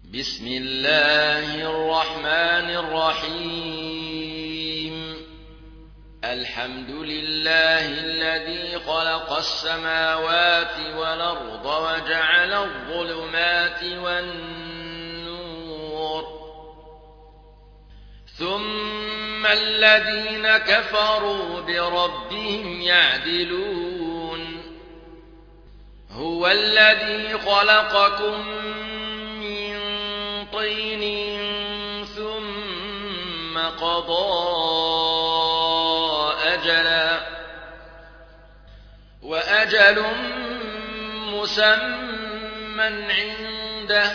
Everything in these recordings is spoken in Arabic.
بسم الله الرحمن الرحيم الحمد لله الذي خلق السماوات والأرض وجعل الظلمات والنور ثم الذين كفروا بربهم يعدلون هو الذي خلقكم من طين ثم قضى أجلا وأجل مسمى عنده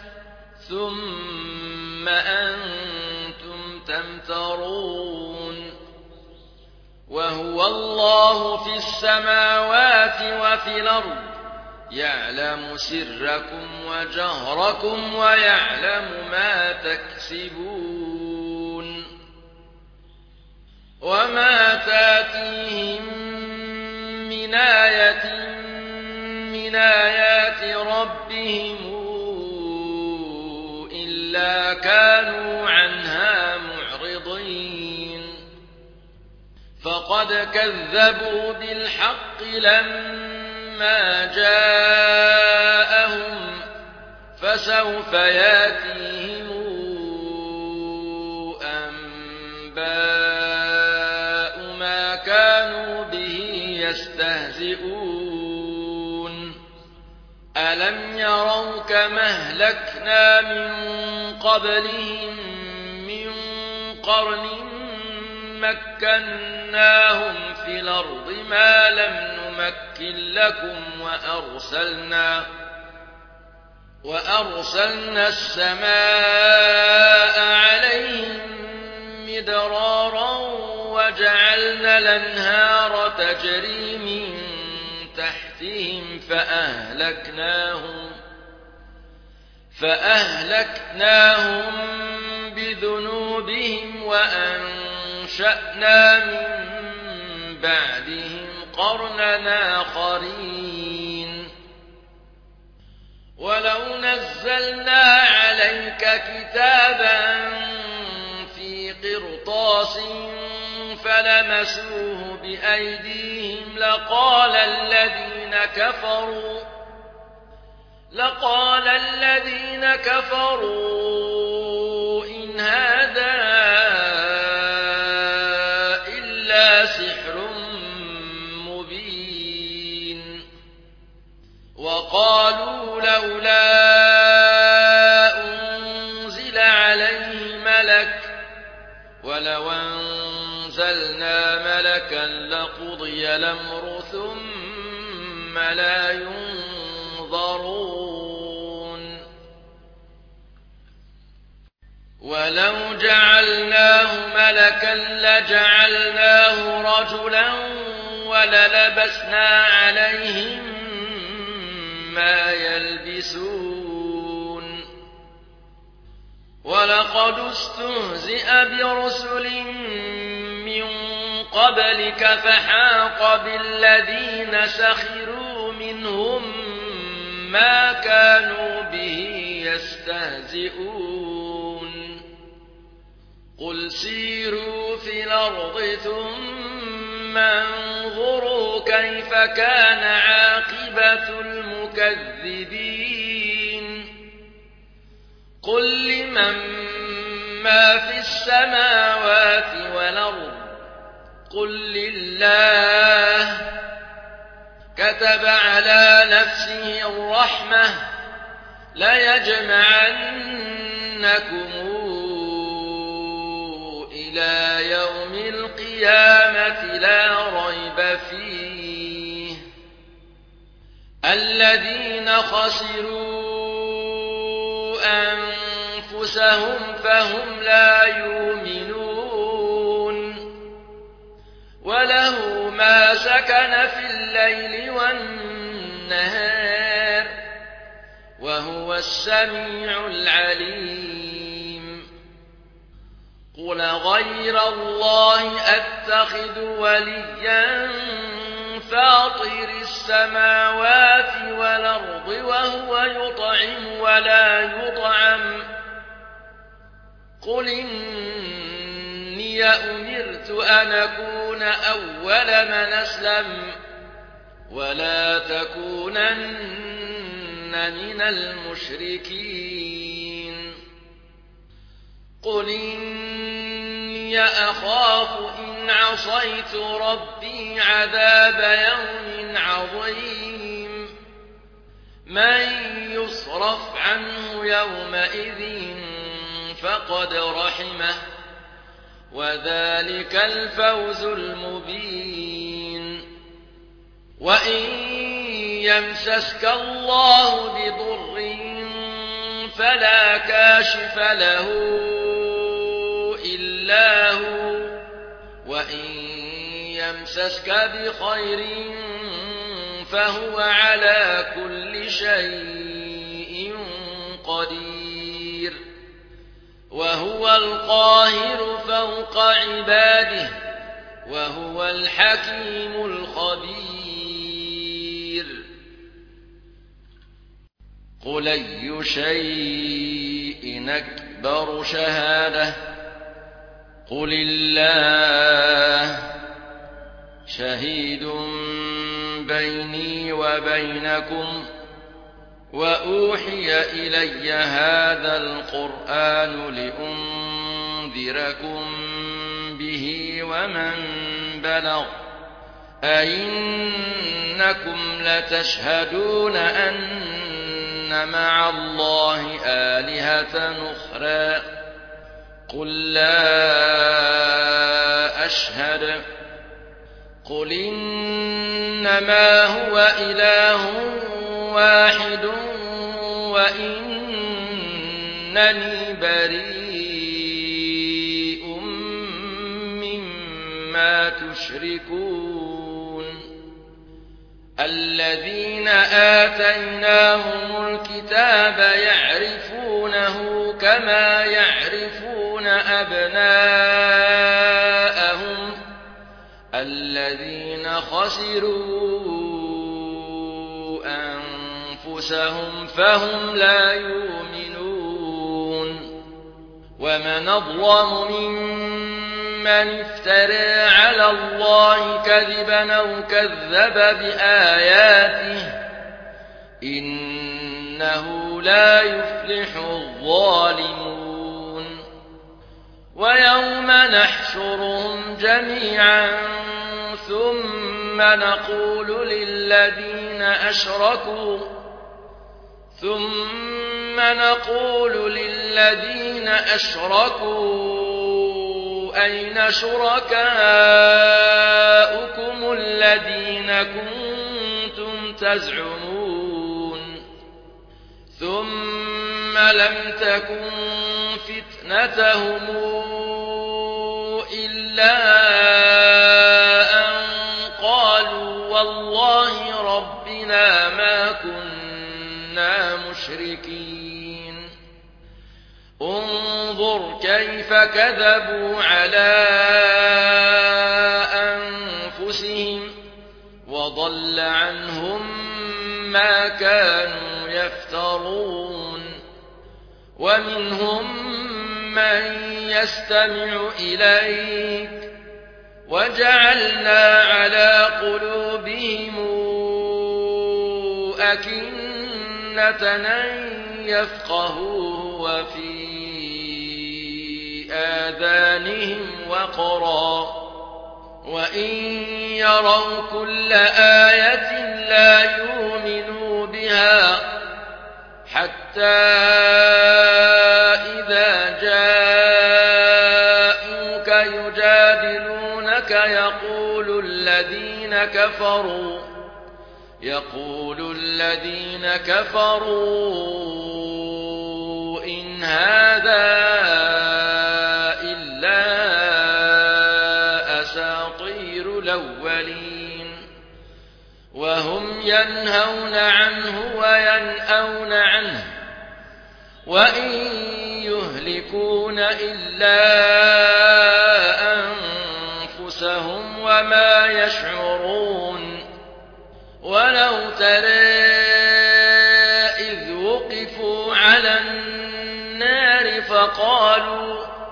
ثم أنتم تمترون وهو الله في السماوات وفي الأرض يعلم سركم وجهركم ويعلم ما تكسبون وما تاتيهم من آية من آيات ربهم إلا كانوا عنها معرضين فقد كذبوا بالحق لما جاءهم فسوف ياتيهم أنباء ما كانوا به يستهزئون ألم يروا كما أهلكنا من قبلهم من قرن مكناهم في الأرض ما لم نمكن لكم وأرسلنا السماء عليهم مدرارا وجعلنا الأنهار تجري من تحتهم فأهلكناهم بذنوبهم وأنشأنا من بعدهم قرنا آخرين ولو نزلنا عليك كتابا في قرطاس فلمسوه بأيديهم لقال الذين كفروا إن هذا إلا سحر مبين وقالوا لولا أنزل عليه ملك ولو أنزلنا ملكا لقضي الأمر ثم لا ينظرون ولو جعلناه ملكا لجعلناه رجلا وللبسنا عليهم ما يلبسون ولقد استهزئ برسل من قبلك فحاق بالذين سخروا منهم ما كانوا به يستهزئون قل سيروا في الأرض ثم انظروا كيف كان عاقبة المكذبين قل لمن ما في السماوات والأرض قل لله كتب على نفسه الرحمة ليجمعنكم إلى يوم القيامة لا ريب فيه الذين خسروا أنفسهم فهم لا يؤمنون وله ما سكن في الليل والنهار وهو السميع العليم قل غير الله أتخذ وليا فاطر السماوات والأرض وهو يطعم ولا يطعم قل إني أمرت أن أكون أول من أسلم ولا تكونن من المشركين قل إني أخاف إن عصيت ربي عذاب يوم عظيم من يصرف عنه يومئذ فقد رحمه وذلك الفوز المبين وإن يمسسك الله بضر فلا كاشف له إلا هو وإن يمسسك بخير فهو على كل شيء قدير وهو القاهر فوق عباده وهو الحكيم الخبير قل أي شيء أكبر شهادة قل الله شهيد بيني وبينكم وأوحي إلي هذا القرآن لأنذركم به ومن بلغ أئنكم لتشهدون أن مع الله آلهة أخرى قل لا أشهد قل إنما هو إله واحد وإنني بريء مما تشركون الذين آتيناهم الكتاب يعرفونه كما يعرفون أبناءهم الذين خسروا أنفسهم فهم لا يؤمنون ومن أظلم ممن افترى على الله كذبا أو كذب بآياته إنه لا يفلح الظالمون ويوم نحشرهم جميعا ثم نقول للذين أشركوا أين شركاؤكم الذين كنتم تزعمون ثم لم تكن فتنتهم إلا أن قالوا والله ربنا ما كنا مشركين انظر كيف كذبوا على أنفسهم وضل عنهم ما كانوا يفترون ومنهم من يستمع إليك وجعلنا على قلوبهم أكنة أن يفقهوه وفي آذانهم وقرا وإن يروا كل آية لا يؤمنوا بها حتى إذا جاءوك يجادلونك يقول الذين كفروا إن هذا إلا أساطير الأولين وهم ينهون عنه وينأون عنه وإن يهلكون إلا أنفسهم وما يشعرون ولو ترى إذ وقفوا على النار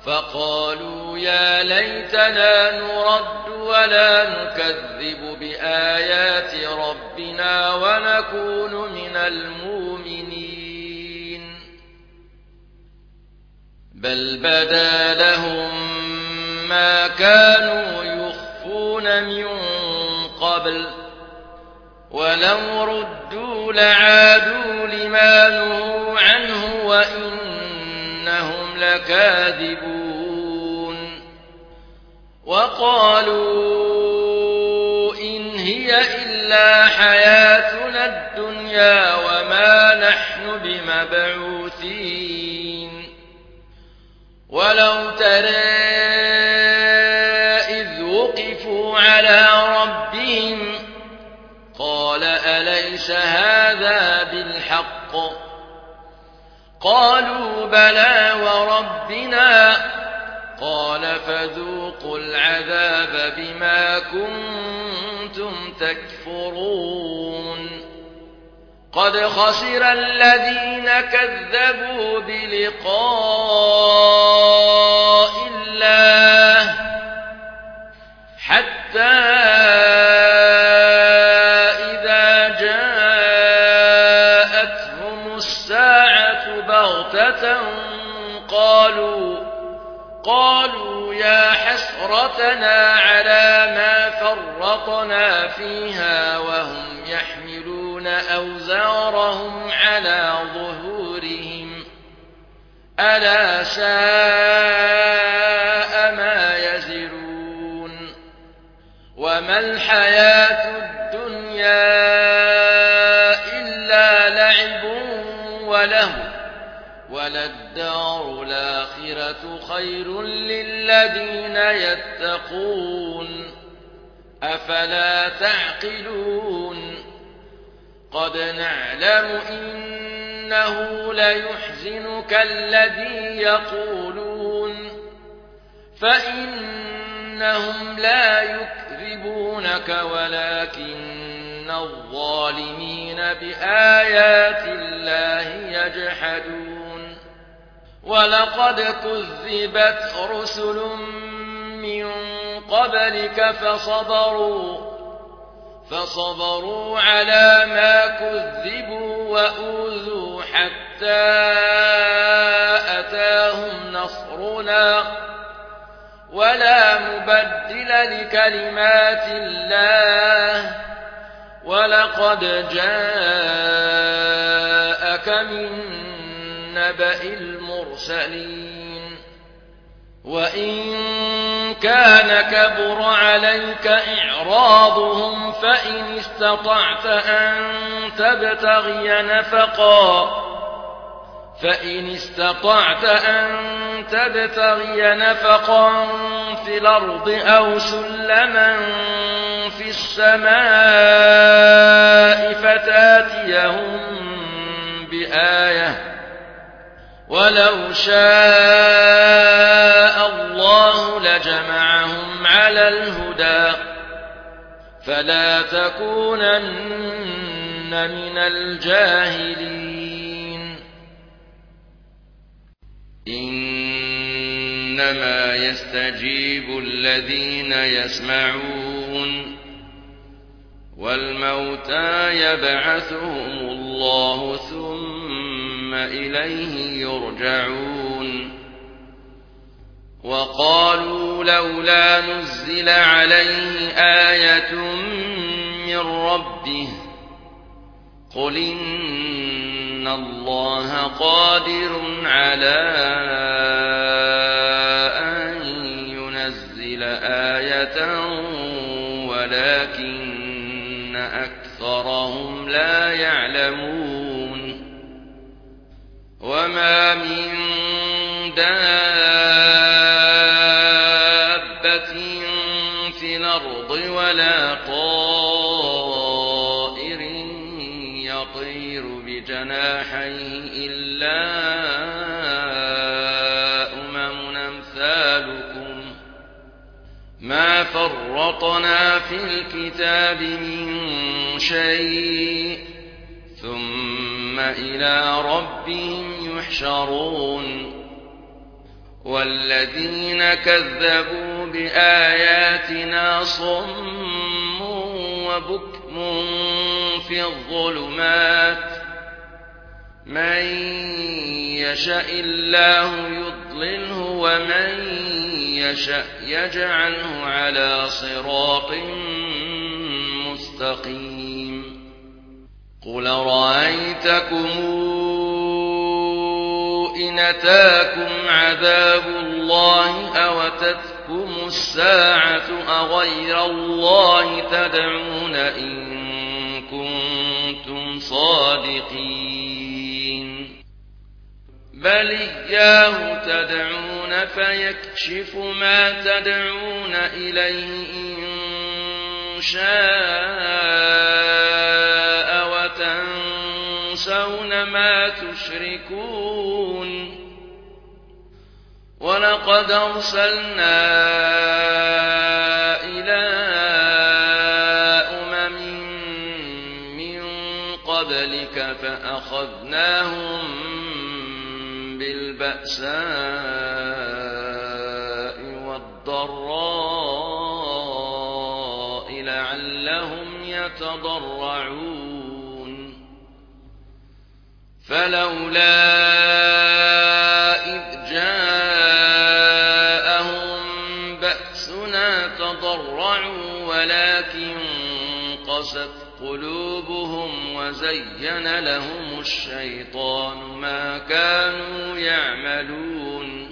فقالوا يا ليتنا نرد ولا نكذب بآيات ربنا ونكون من المؤمنين بل بدا لهم ما كانوا يخفون من قبل ولو ردوا لعادوا لما نهوا عنه وإنهم لكاذبون وقالوا إن هي إلا حياتنا الدنيا وما نحن بمبعوثين ولو ترى إذ وقفوا على ربهم قال أليس هذا بالحق قالوا بلى وربنا قال فذوقوا العذاب بما كنتم تكفرون قد خسر الذين كذبوا بلقاء الله حتى إذا جاءتهم الساعة بغتة قالوا يا حسرتنا على ما فرطنا فيها وهم يحملون أوزارهم على ظهورهم ألا ساء ما يزرون وما الحياة الدنيا إلا لعب وله وللدار الآخرة خير للذين يتقون أفلا تعقلون قد نعلم إنه ليحزنك الذي يقولون فإنهم لا يكذبونك ولكن الظالمين بآيات الله يجحدون ولقد كذبت رسل من قبلك فصبروا على ما كذبوا وأوذوا حتى أتاهم نصرنا ولا مبدل لكلمات الله ولقد جاءك من نبأ المرسلين وإن كان كبر عليك إعراضهم فإن استطعت أن تبتغي نفقا في الأرض أو سلما في السماء فتاتيهم بآية ولو شاء الله لجمعهم على الهدى فلا تكونن من الجاهلين إنما يستجيب الذين يسمعون والموتى يبعثهم الله ثم إليه يرجعون وقالوا لولا نزل عليه آية من ربه قل إن الله قادر على أن ينزل آية ولكن أكثرهم لا يعلمون وما من دابة في الأرض ولا طائر يطير بجناحيه إلا أمم أمثالكم ما فرطنا في الكتاب من شيء ثم إلى ربهم يحشرون والذين كذبوا بآياتنا صم وبكم في الظلمات من يشاء الله يضلله ومن يشاء يجعله على صراط مستقيم قل رأيتكم إن أتاكم عذاب الله أو أتتكم الساعة أغير الله تدعون إن كنتم صادقين بل إياه تدعون فيكشف ما تدعون إليه إن شاء وتنسون ما تشركون ولقد أرسلنا إلى أمم من قبلك فأخذناهم بالبأساء والضراء لعلهم يتضرعون فلولا إذ جاءهم بأسنا تضرعوا ولكن قست قلوبهم وزين لهم الشيطان ما كانوا يعملون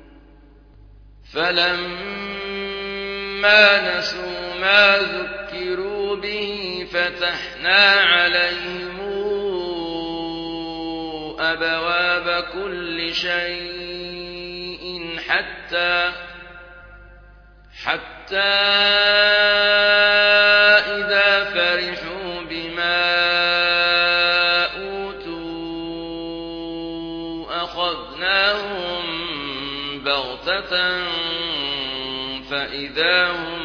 فلما نسوا ما ذكروا به فتحنا عليهم أبواب كل شيء حتى إذا فرحوا بما أوتوا أخذناهم بغتة فإذا هم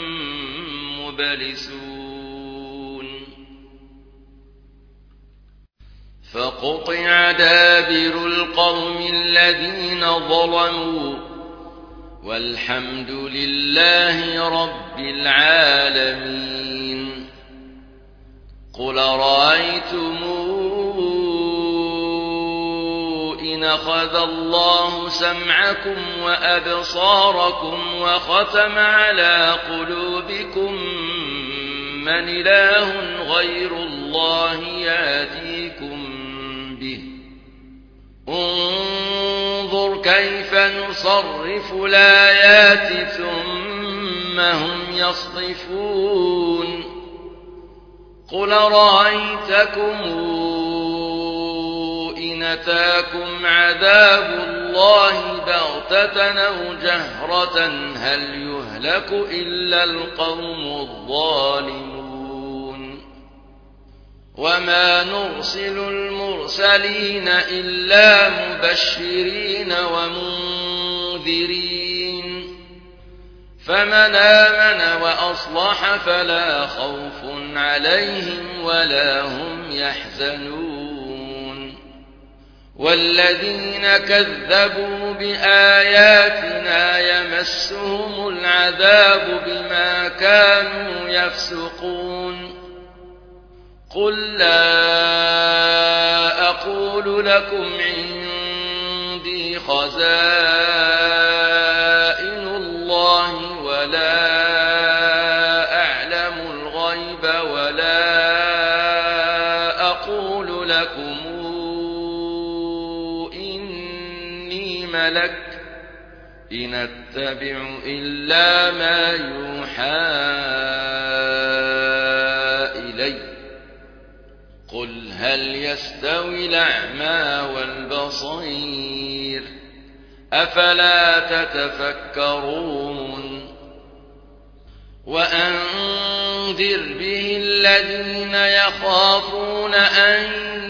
مبلسون فقطع دابر القوم الذين ظلموا والحمد لله رب العالمين قل رأيتم إن أخذ الله سمعكم وأبصاركم وختم على قلوبكم من إله غير الله يأتيكم به انظر كيف نصرف الآيات ثم هم يصدفون قل رأيتكم إن أتاكم عذاب الله بغتة أو جهرة هل يهلك إلا القوم الظالمون وما نرسل المرسلين إلا مبشرين ومنذرين فمن آمن وأصلح فلا خوف عليهم ولا هم يحزنون والذين كذبوا بآياتنا يمسهم العذاب بما كانوا يفسقون قل لا أقول لكم عندي خزائن الله ولا أعلم الغيب ولا أقول لكم إني ملك إن أتبع إلا ما يوحى إلي قل هل يستوي الأعمى والبصير أفلا تتفكرون وأنذر به الذين يخافون أن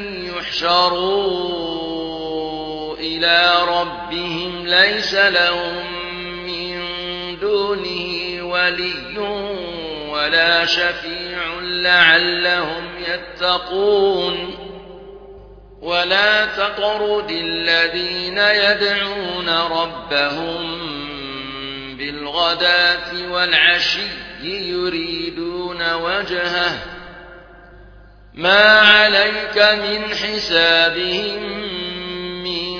يحشروا إلى ربهم ليس لهم من دونه ولي ولا شفيع لعلهم يتقون ولا تطرد الذين يدعون ربهم بالغداة والعشي يريدون وجهه ما عليك من حسابهم من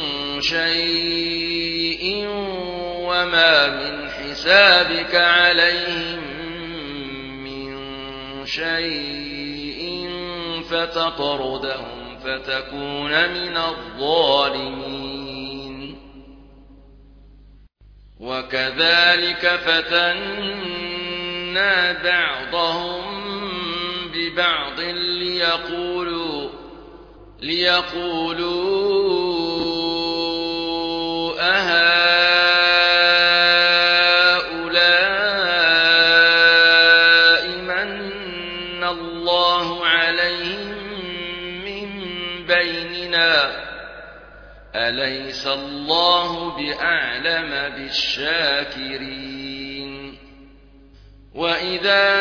شيء وما من حسابك عليهم من شيء فتطردهم فتكون من الظالمين. وكذلك فتنا بعضهم ببعض ليقولوا أهؤلاء من الله عليهم من بيننا أليس الله بأعلم بالشاكرين. وإذا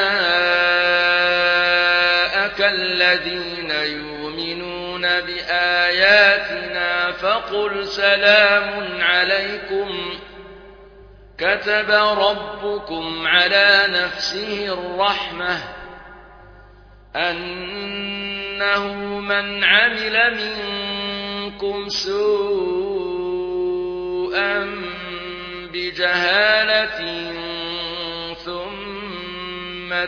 جاءك الذين يؤمنون بآياتنا فقل سلام عليكم كتب ربكم على نفسه الرحمة أنه من عمل منكم سوءا بجهالة ثم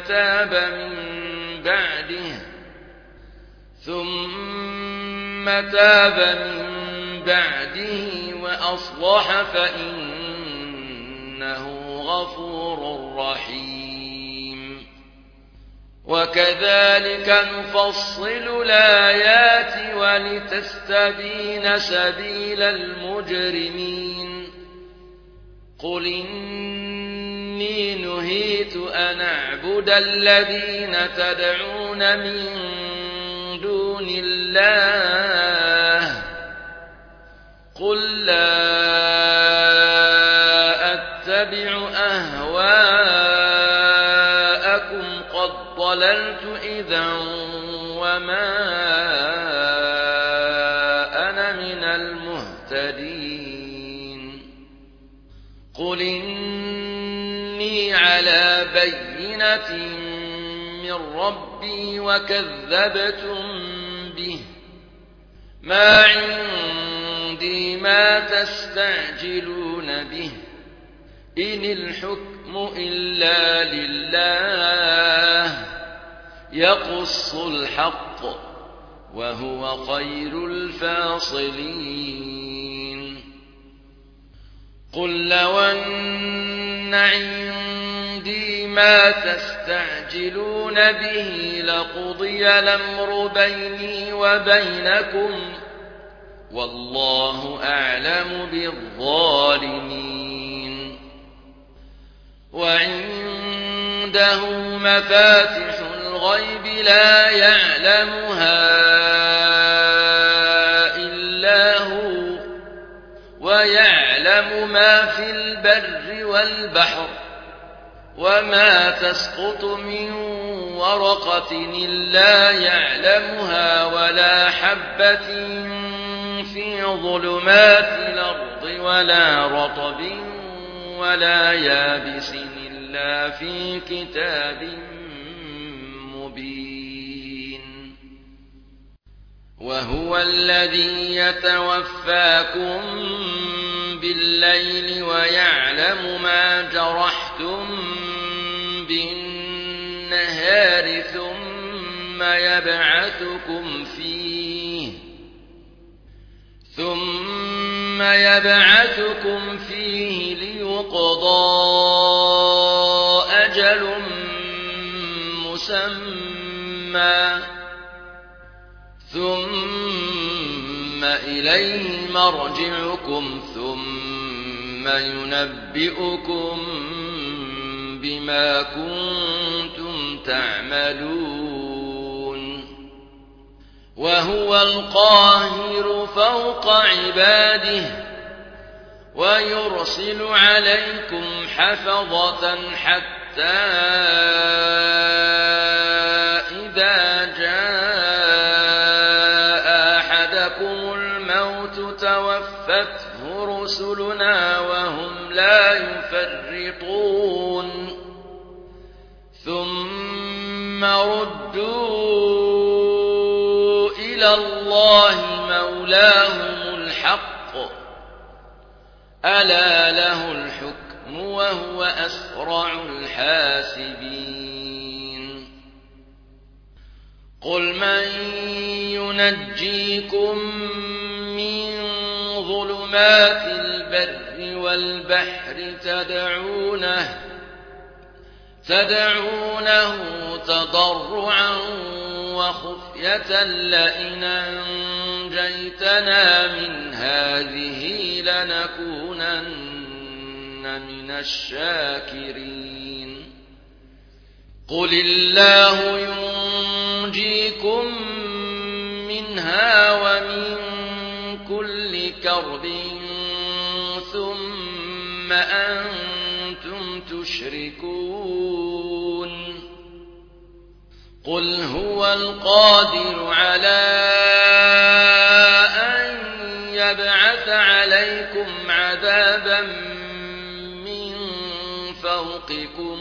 تاب من بعده وأصلح فإنه غفور رحيم. وكذلك نفصل الآيات ولتستبين سبيل المجرمين. قل إني نهيت أن أعبد الذين تدعون من دون الله قل لا أتبع أهواءكم قد ضللت إذا وما أنا من المهتدين. قل إني على بينة من ربي وكذبتم به ما عندي ما تستعجلون به إن الحكم إلا لله يقص الحق وهو خير الفاصلين. قل لو أن عندي ما تستعجلون به لقضي الأمر بيني وبينكم والله أعلم بالظالمين. وعنده مفاتح الغيب لا يعلمها إلا هو ويعلم ما في البر والبحر وما تسقط من ورقة إلا يعلمها ولا حبة في ظلمات الأرض ولا رطب ولا يابس إلا في كتاب مبين. وهو الذي يتوفاكم بالليل ويعلم ما جرحتم بالنهار ثم يبعثكم فيه ليقضى أجل مسمى ثم إليه مرجعكم ثم ينبئكم بما كنتم تعملون. وهو القاهر فوق عباده ويرسل عليكم حفظة حتى إذا جاء توفته رسلنا وهم لا يفرطون ثم ردوا إلى الله مولاهم الحق ألا له الحكم وهو أسرع الحاسبين قل من ينجيكم من ظلمات البر والبحر تدعونه تضرعا وخفية لئن أنجيتنا من هذه لنكونن من الشاكرين قل الله ينجيكم منها ومن كل كرب ثم أنتم تشركون قل هو القادر على أن يبعث عليكم عذابا من فوقكم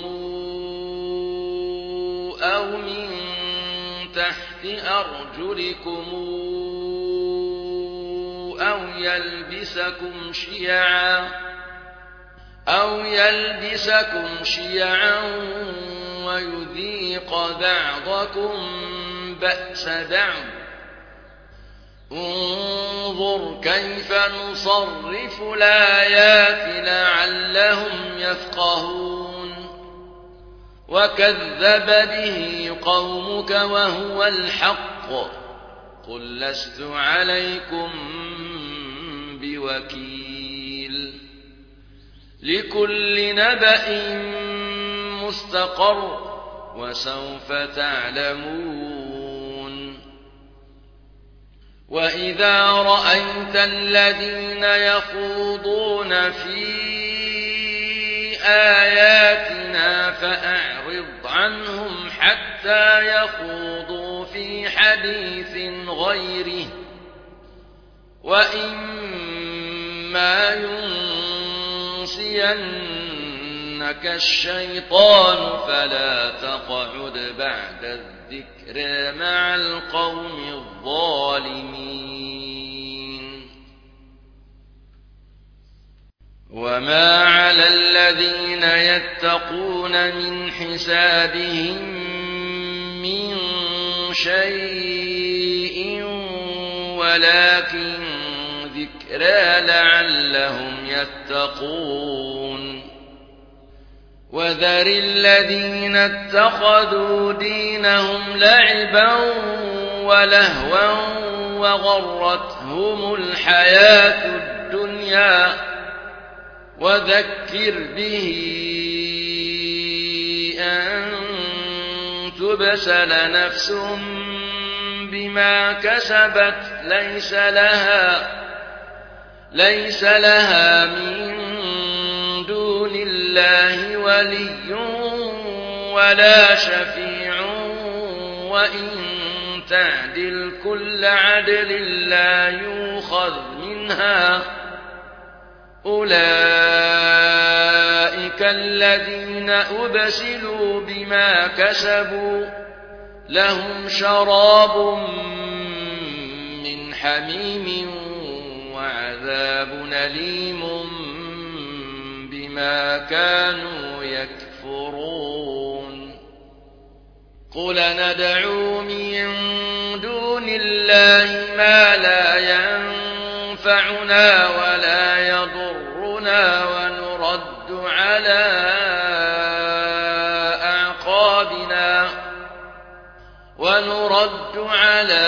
أو من تحت أرجلكم أو يلبسكم شيعا ويذيق بعضكم بأس بعض انظر كيف نصرف الآيات لعلهم يفقهون وكذب به قومك وهو الحق قل لست عليكم بوكيل لكل نبأ مستقر وسوف تعلمون وإذا رأيت الذين يخوضون في آياتنا فأعرض عنهم حتى يخوضوا في حديث غيره وإما ينسينك الشيطان فلا تقعد بعد الذكر مع القوم الظالمين وما على الذين يتقون من حسابهم من شيء ولكن ذكرى لعلهم يتقون وذر الذين اتخذوا دينهم لعبا ولهوا وغرتهم الحياة الدنيا وذكر به أن تبسل نفس بما كسبت ليس لها من دون الله ولي ولا شفيع وإن تعدل كل عدل لا يؤخذ منها أولئك الذين أبسلوا بما كسبوا لهم شراب من حميم وعذاب أليم بما كانوا يكفرون قل ندعو من دون الله ما لا ينفعنا ولا يضرنا ونرد على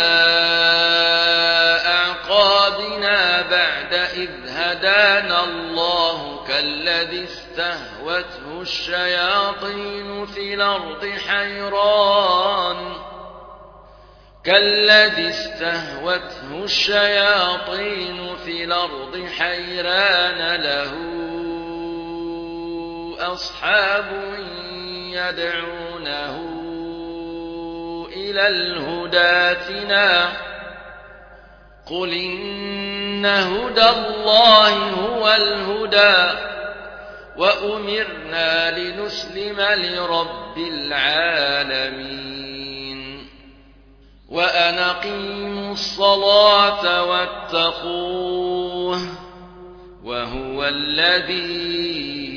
أعقابنا بعد إذ هدانا الله كالذي استهوته الشياطين في الأرض حيران له أصحاب يدعونه إلى الهدى ائتنا قل إن هدى الله هو الهدى وأمرنا لنسلم لرب العالمين وأن أقيموا الصلاة واتقوه وهو الذي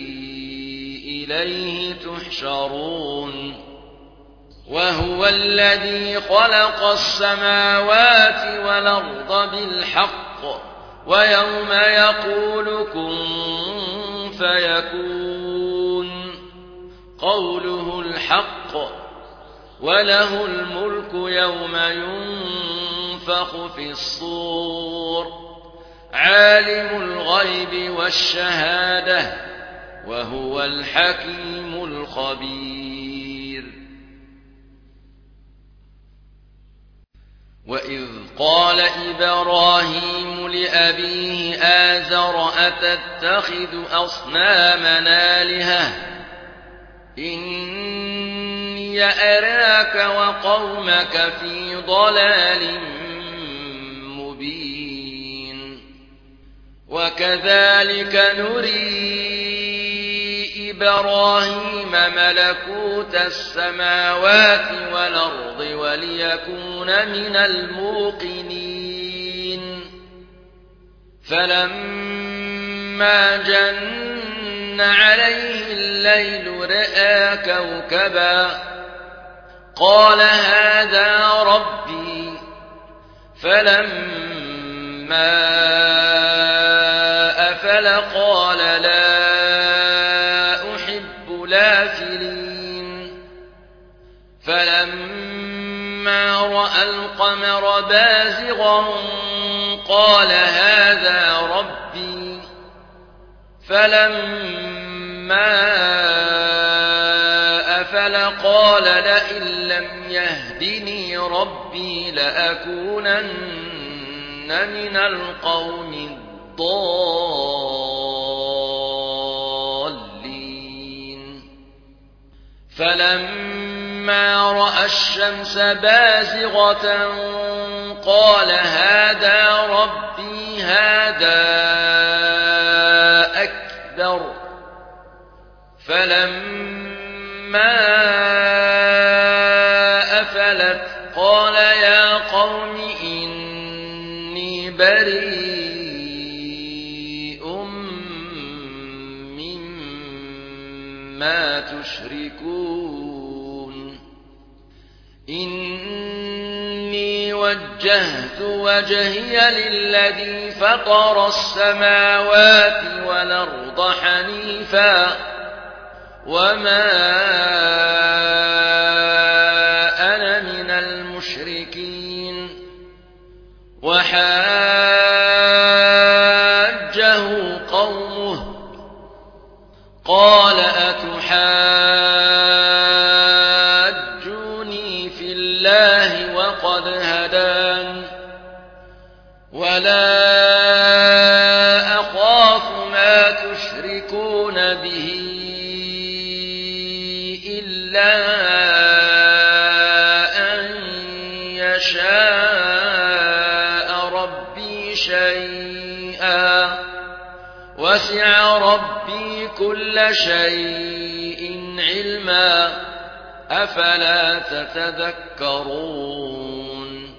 إليه تحشرون وهو الذي خلق السماوات والأرض بالحق ويوم يقول كن فيكون قوله الحق وله الملك يوم ينفخ في الصور عالم الغيب والشهادة وهو الحكيم الخبير وإذ قال إبراهيم لأبيه آزر أتتخذ أصنامنا آلهة إني أراك وقومك في ضلال مبين وكذلك نري إبراهيم ملكوت السماوات والأرض وليكون من الموقنين فلما جن عليه الليل رأى كوكبا قال هذا ربي فلما أفل قال لا الآفلين فلما رأى القمر بازغا قال هذا ربي فلما أفل قال لئن لم يهدني ربي لأكونن من القوم الضالين فلما رأى الشمس بازغة قال هذا ربي هذا أكبر فلما أفلت قال يا قوم إني بريء مما تشركون إني وجهت وجهي للذي فطر السماوات والأرض حنيفا وما أنا من المشركين وحاجه قومه قال أتحاجوني في الله وقد هدان ولا أخاف ما تشركون به إلا أن يشاء ربي شيئا وسع ربي كل شيء علما أفلا تتذكرون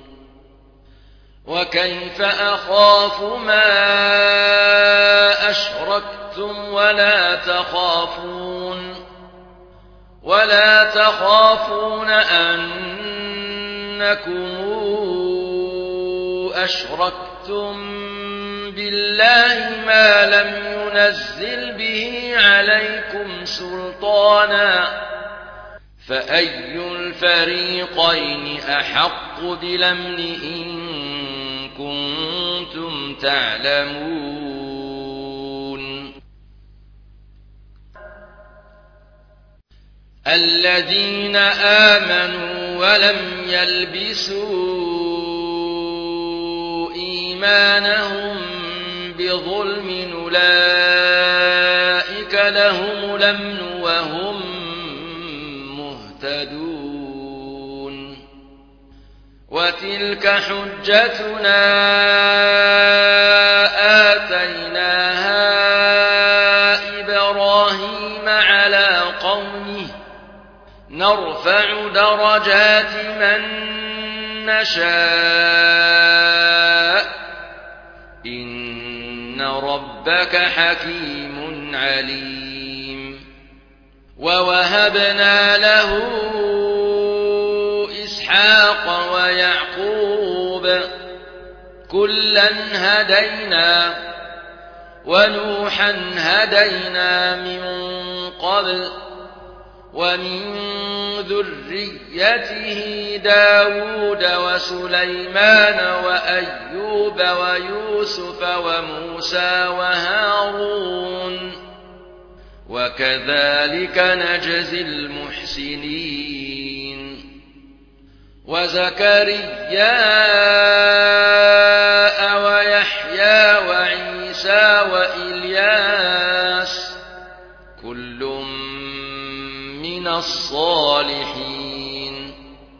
وكيف أخاف ما أشركتم ولا تخافون أنكم أشركتم بالله ما لم ينزل به عليكم سلطانا فأي الفريقين أحق بالأمن إن كنتم تعلمون الذين آمنوا ولم يلبسوا إيمانهم بظلم أولئك لهم الأمن وهم مهتدون وتلك حجتنا آتيناها إبراهيم على قومه نرفع درجات من نشاء إن ربك حكيم عليم. ووهبنا له إسحاق ويعقوب كلا هدينا ونوحا هدينا من قبل ومن ذريته داود وسليمان وأيوب ويوسف وموسى وهارون وكذلك نجزي المحسنين. وزكريا ويحيى وعيسى وإلياس كل من الصالحين.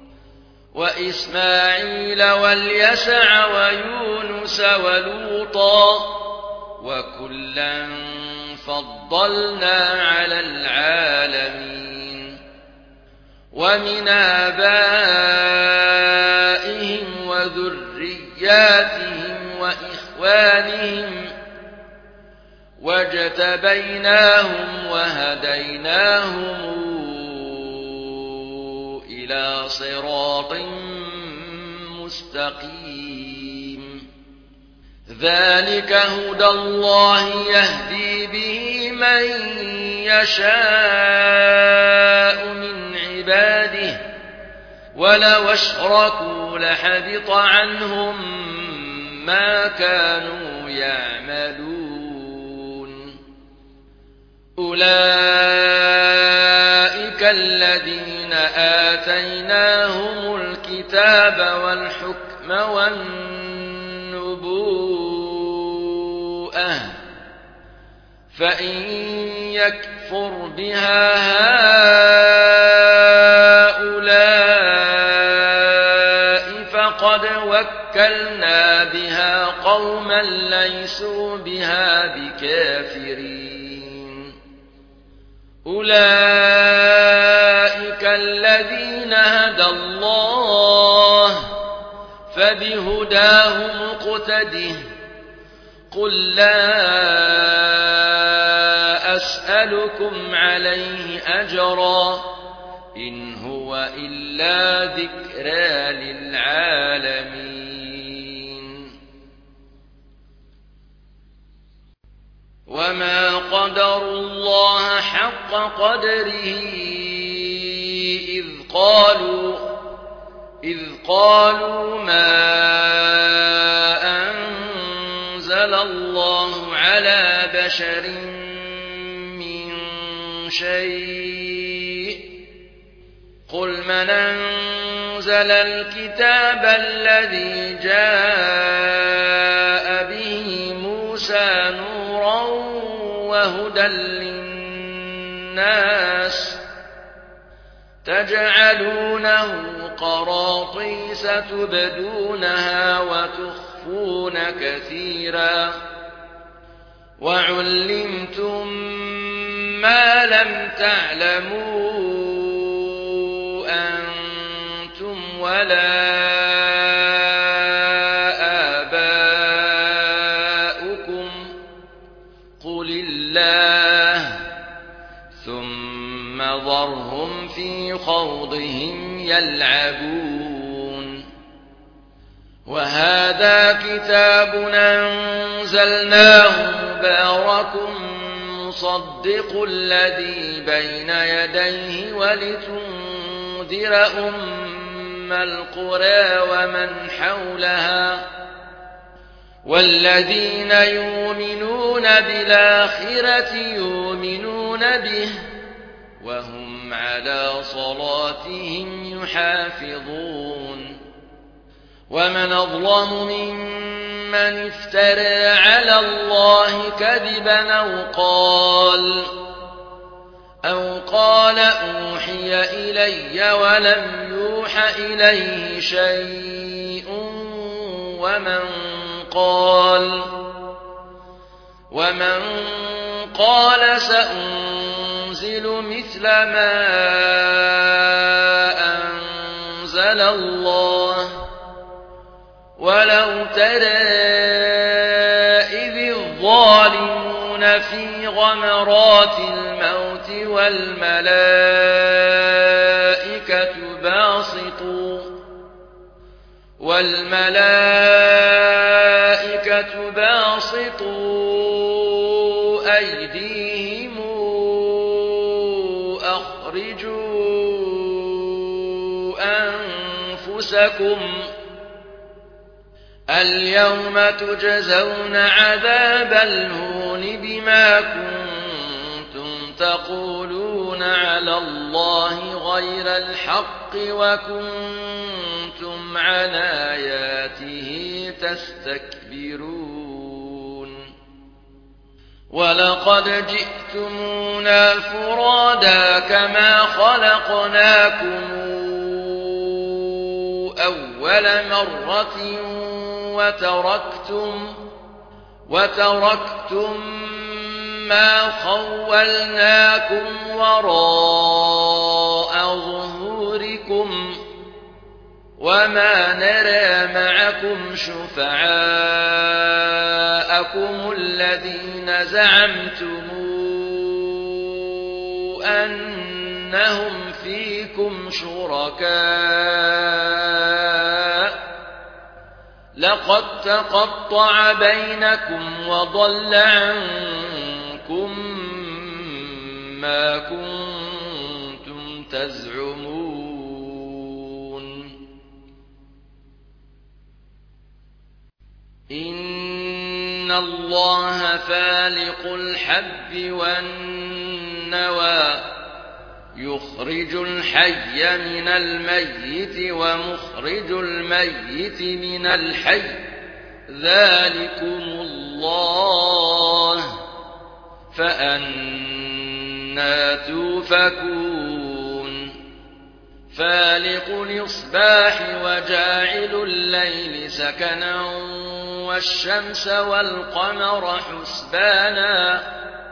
وإسماعيل واليسع ويونس ولوطا وكلا فضلنا على العالمين. ومن آبائهم وذرياتهم وإخوانهم واجتبيناهم وهديناهم إلى صراط مستقيم. ذلك هدى الله يهدي به من يشاء من عباده ولو اشركوا لحبط عنهم ما كانوا يعملون. أولئك الذين آتيناهم الكتاب والحكم والنبوءة فإن يكفر بها هؤلاء فقد وكلنا بها قوما ليسوا بها بكافرين. أولئك الذين هدى الله فبهداه مقتده. قل لا أسألكم عليه أجرا إن هو إلا ذكرى للعالمين. وما قدروا الله حق قدره إذ قالوا ما أنزل الله على بشر من شيء قل من أنزل الكتاب الذي جاء به موسى نورا وهدى للناس تجعلونه قراطيس تبدونها وتخفون كثيرا وعلمتم ما لم تعلموا أنتم ولا آباؤكم قل الله ثم ذرهم في خوضهم يلعبون. وهذا كتاب أنزلناه مبارك مصدق الذي بين يديه ولتنذر أم القرى ومن حولها والذين يؤمنون بالآخرة يؤمنون به وهم على صلاتهم يحافظون. ومن أظلم ممن افترى على الله كذبا أو قال أوحي إلي ولم يوح إليه شيء ومن قال سأنزل مثل ما أنزل الله ولو ترى إذ الظالمون في غمرات الموت والملائكة باسطوا أيديهم أخرجوا أنفسكم اليوم تجزون عذاب الهون بما كنتم تقولون على الله غير الحق وكنتم عن آياته تستكبرون ولقد جئتمونا فرادا كما خلقناكم أول مرة وتركتم ما خولناكم وراء ظهوركم وما نرى معكم شفعاءكم الذين زعمتم أنهم فيكم شركاء لقد تقطع بينكم وضل عنكم ما كنتم تزعمون إن الله فالق الحب والنوى يخرج الحي من الميت ومخرج الميت من الحي ذلكم الله فأنى توفكون فالق الإصباح وجاعل الليل سكنا والشمس والقمر حسبانا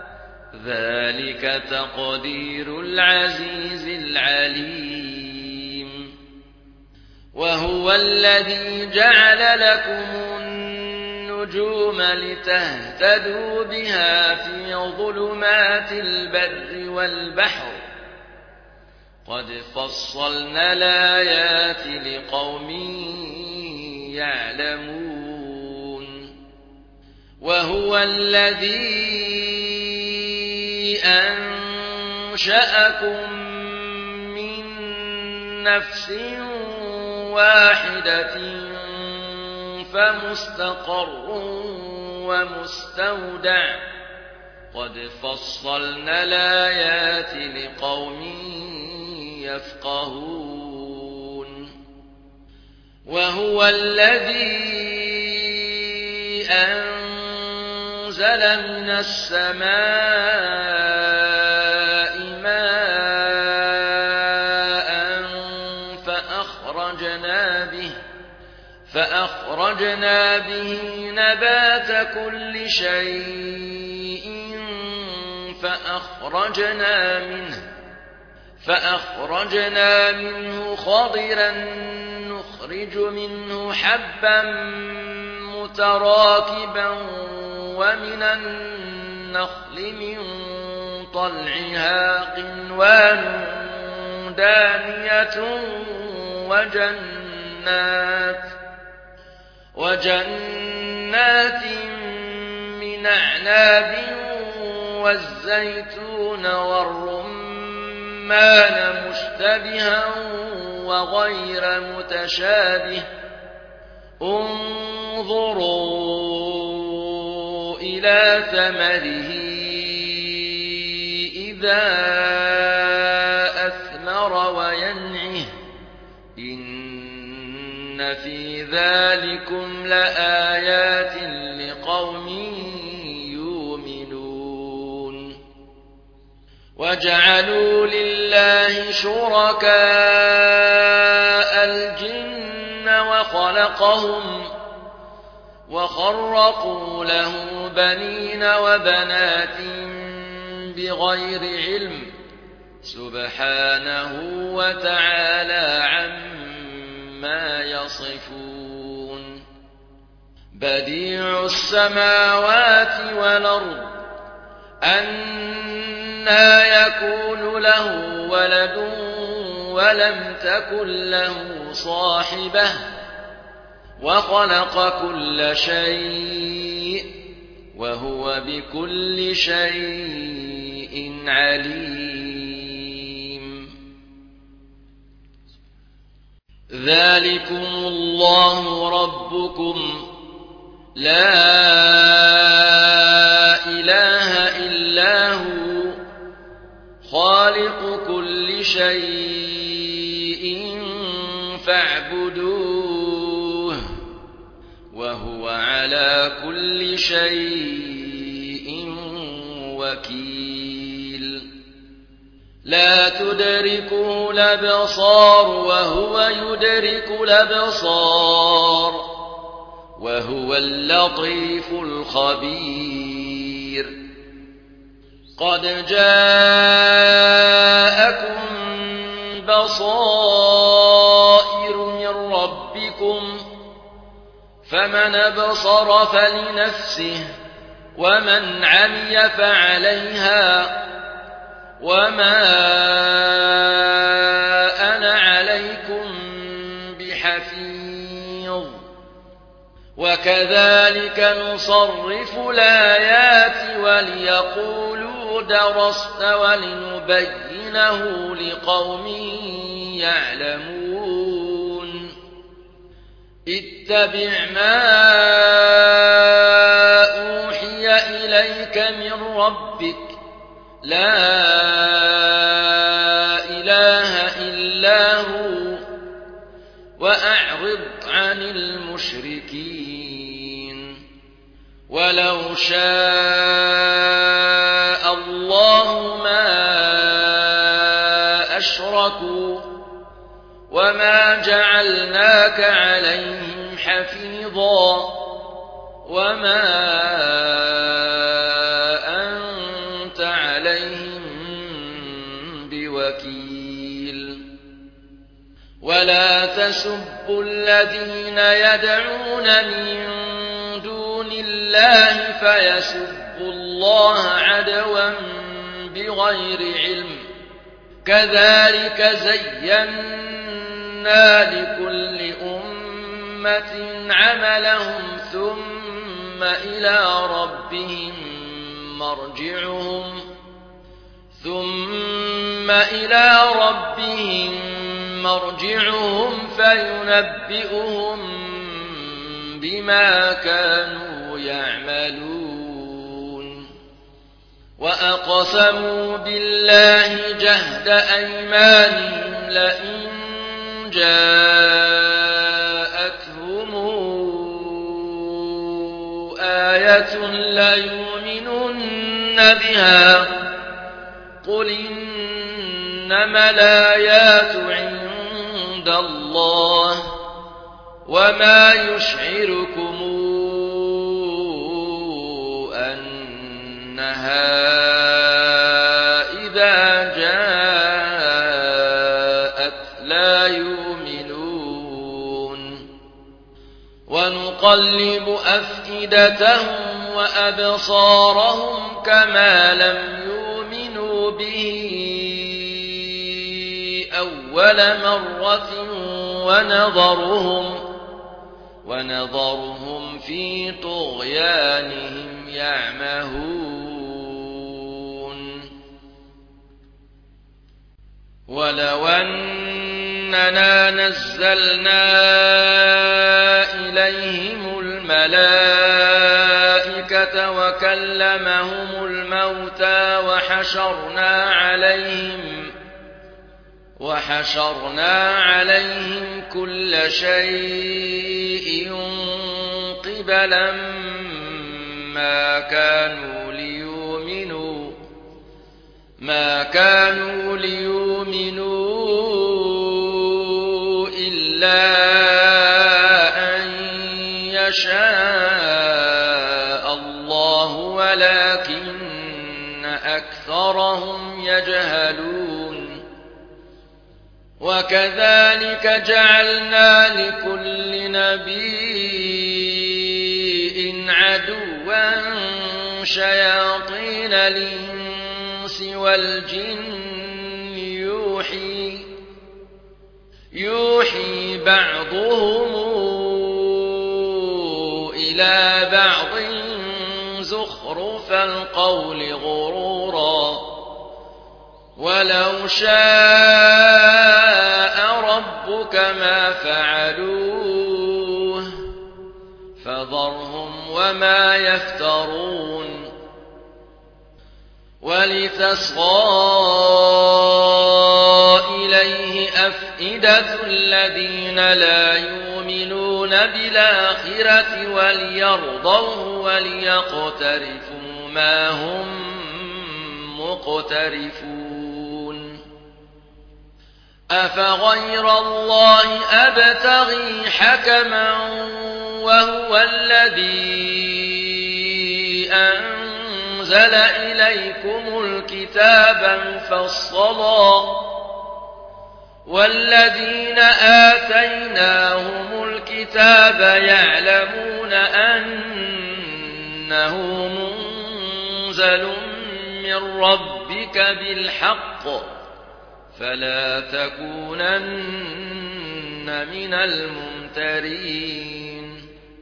ذلك تقدير العزيز العليم وهو الذي جعل لكم النجوم لتهتدوا بها في ظلمات البر والبحر قد فصلنا الآيات لقوم يعلمون وهو الذي أنشأكم من نفس واحدة فمستقر ومستودع قد فصلنا الآيات لقوم يفقهون وهو الذي أنزل من السماء ماء فأخرجنا به نبات كل شيء فأخرجنا منه خضرا نخرج منه حبا متراكبا ومن النخل من طلعها قنوان دانية وجنات من أعناب والزيتون والرمان مشتبها وغير متشابه انظروا إلى ثمره إذا أثمر وينعه إن في ذلكم لآيات لقوم يؤمنون وجعلوا لله شركاء الجن وخرقوا له بنين وبنات بغير علم سبحانه وتعالى عما يصفون بديع السماوات والأرض أنى يكون له ولد ولم تكن له صاحبة وخلق كل شيء وهو بكل شيء عليم ذلكم الله ربكم لا إله إلا هو خالق كل شيء فاعبدوه وهو على كل شيء وكيل لا تدركه الأبصار وهو يدرك الأبصار وهو اللطيف الخبير قد جاءكم بصائر من ربكم فمن أبصر فلنفسه ومن عمي فعليها وما أنا عليكم بحفيظ وكذلك نصرف الآيات وليقولوا درست ولنبينه لقوم يعلمون اتبع ما أوحي إليك من ربك لا إله إلا هو وأعرض عن المشركين ولو شاء الله ما أشركوا وما جعلناك عليهم حفيظا وما أنت عليهم بوكيل ولا تسبوا الذين يدعون من دون الله فيسبوا الله عدوا بغير علم كذلك زينا لكل أمة عملهم ثم إلى ربهم مرجعهم فينبئهم بما كانوا يعملون وأقسموا بالله جهد أيمانهم لئن جاءتهم آية ليؤمنن بها قل إنما الآيات عند الله وما يشعركم أنها إذا جاءت لا يؤمنون ونقلب أفئدتهم وأبصارهم كما لم يؤمنوا به أول مرة ونظرهم في طغيانهم يعمهون ولو أننا نزلنا إليهم الملائكة وكلمهم الموتى وحشرنا عليهم كل شيء قبلا ما كانوا ليؤمنوا إلا أن يشاء الله ولكن أكثرهم يجهلون وكذلك جعلنا لكل نبي عدوا شياطين الإنس والجن يوحي بعضهم إلى بعض زخرف القول غرورا ولو شاء ربك ما فعلوه فذرهم وما يفترون ولتصغى إليه أفئدة الذين لا يؤمنون بالآخرة وليرضوه وليقترفوا ما هم مقترفون أفغير الله أبتغي حكما وهو الذي أنزل إليكم الكتاب مفصلا والذين آتيناهم الكتاب يعلمون أنه منزل من ربك بالحق فلا تكونن من الممترين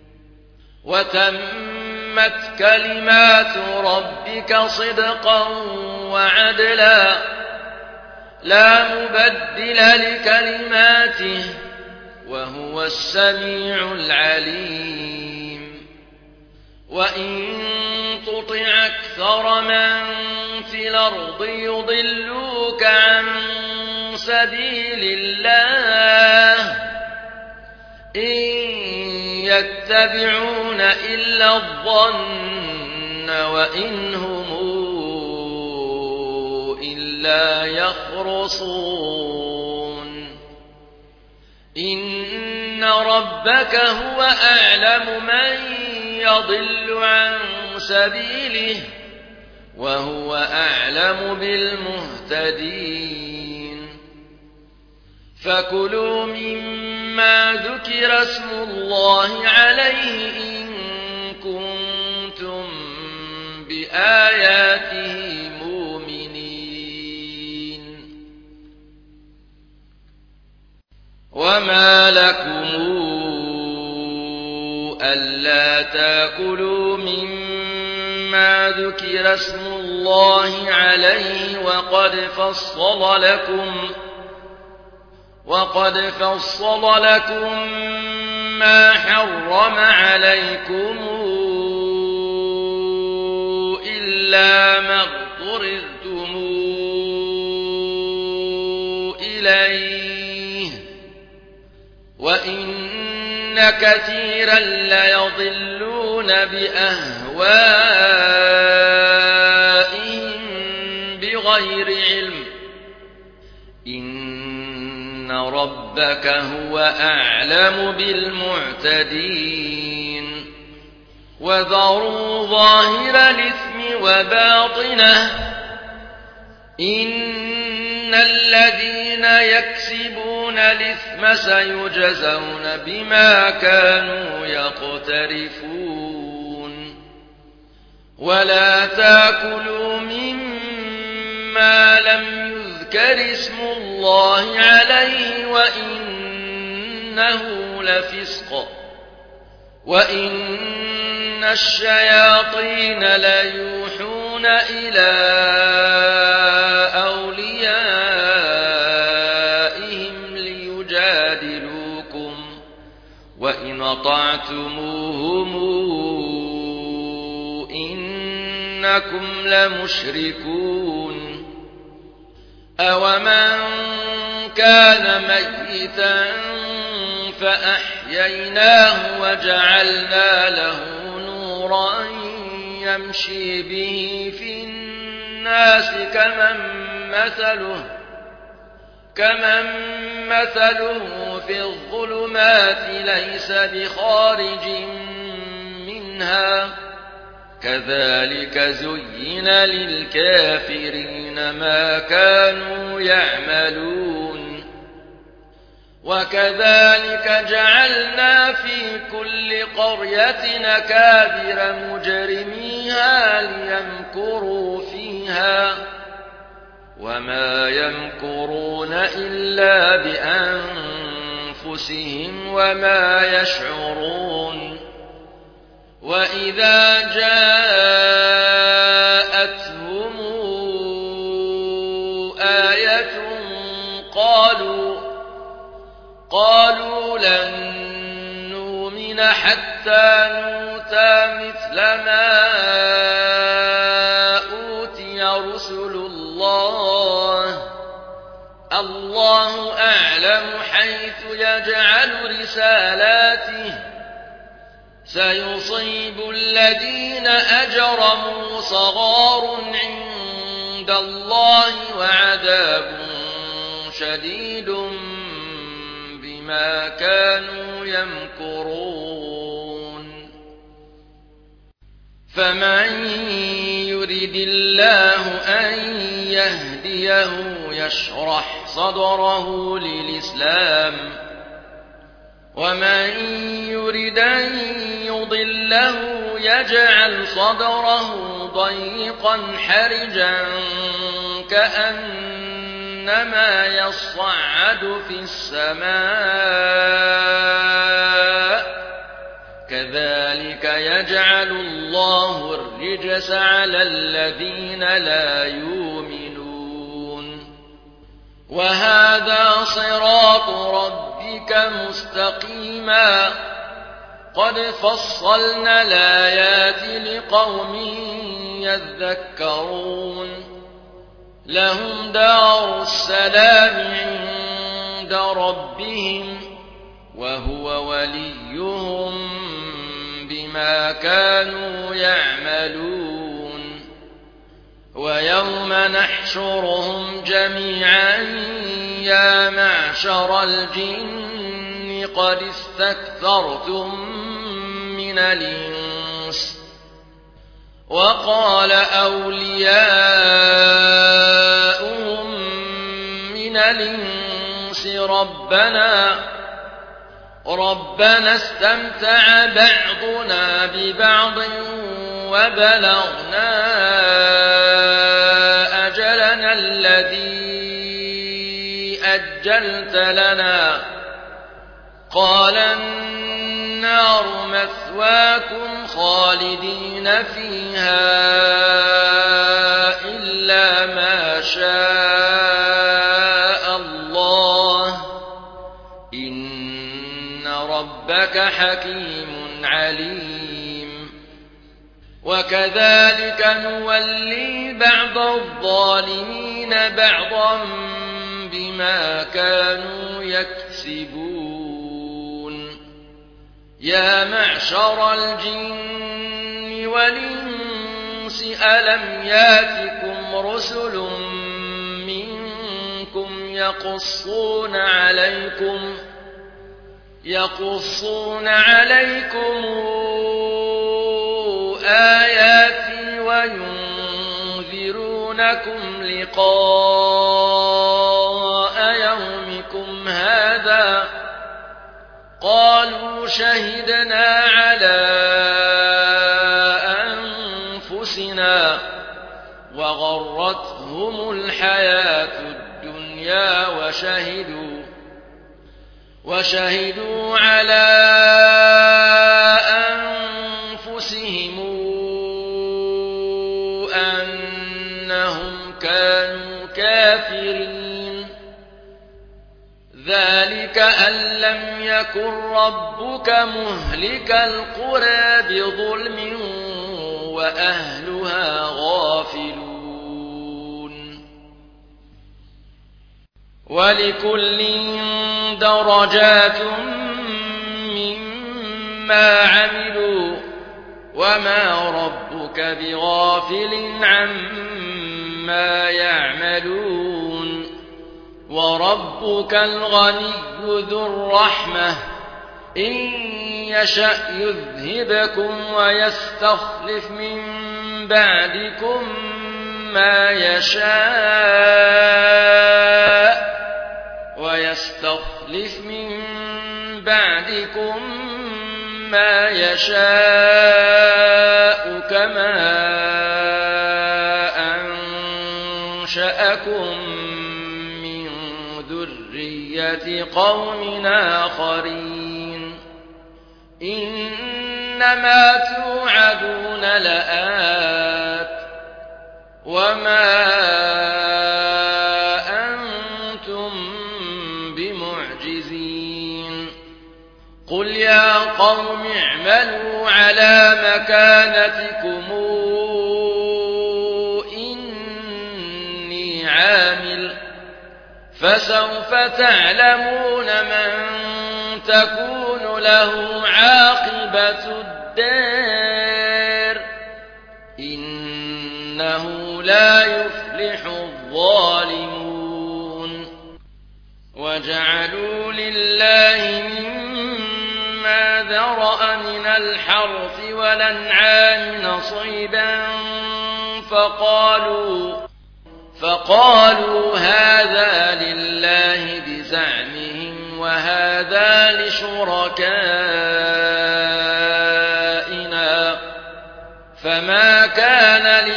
وتمت كلمات ربك صدقا وعدلا لا مبدل لكلماته وهو السميع العليم وإن تطع أكثر من في الأرض يضلوك عن سبيل الله إن يتبعون إلا الظن وإن هم إلا يخرصون إن ربك هو أعلم من يضل عن سبيله وهو أعلم بالمهتدين فكلوا مما ذكر اسم الله عليه إن كنتم بآياته مؤمنين وما لكم ألا تأكلوا مما ذكر اسم الله عليه وقد فصل لكم ما حرم عليكم إلا ما اضطررتم إليه وإن كثيرا ليضلون بأهوائهم بغير علم إن ربك هو أعلم بالمعتدين وذروا ظاهر الإثم وباطنه إن الذين يكسبون الإثم سيجزون بما كانوا يقترفون ولا تأكلوا مما لم يذكر اسم الله عليه وإنه لفسق وإن الشياطين ليوحون إلى أوليائهم ليجادلوكم وإن أطعتموهم إنكم لمشركون أومن كان ميتا فأحييناه وجعلنا له نورا يمشي به في الناس الناس كمن مثله في الظلمات ليس بخارج منها كذلك زين للكافرين ما كانوا يعملون وكذلك جعلنا في كل قرية أكابر مجرميها ليمكروا فيها وما يمكرون إلا بأنفسهم وما يشعرون وإذا جاءتهم آية قالوا لن نؤمن حتى نؤتى مثل ما أوتي رسل الله أعلم حيث يجعل رسالاته سيصيب الذين أجرموا صغار عند الله وعذاب شديد بما كانوا يمكرون فمن يرد الله أن يهديه يشرح صدره للإسلام ومن يرد أن يضله يجعل صدره ضيقا حرجا كأنما يصعد في السماء كذلك يجعل الله الرجس على الذين لا يؤمنون وهذا صراط ربك مستقيما قد فصلنا الآيات لقوم يذكرون لهم دار السلام عند ربهم وهو وليهم بما كانوا يعملون ويوم نحشرهم جميعا يا معشر الجن قد استكثرتم من الإنس وقال أولياؤهم من الإنس ربنا استمتع بعضنا ببعض وبلغنا أجلنا الذي أجلت لنا قال النار مثواكم خالدين فيها إلا ما شاء الله إن ربك حكيم عليم وكذلك نولي بعض الظالمين بعضا بما كانوا يكسبون يا معشر الجن والإنس ألم ياتكم رسل منكم يقصون عليكم آياتي وينذرونكم لقاء يومكم هذا قالوا شهدنا على أنفسنا وغرتهم الحياة الدنيا وشهدوا على أنفسهم أنهم كانوا كافرين ذلك أن لم يكن ربك مهلك القرى بظلم وأهلها غافلون ولكل درجات مما عملوا وما ربك بغافل ما يعملون وربك الغني ذو الرحمة إن يشأ يذهبكم ويستخلف من بعدكم ما يشاء كما أنشأكم من ذرية قوم آخرين إنما توعدون لآت وما أنتم بمعجزين قل يا قوم اعملوا على مكانتكم إني عامل فسوف تعلمون من تكون له عاقبة الدار إنه لا يفلح الظالمون وجعلوا لله مما ذرأ من الحرث والأنعام نصيبا فقالوا هذا لله بزعمهم وهذا لشركائنا فما كان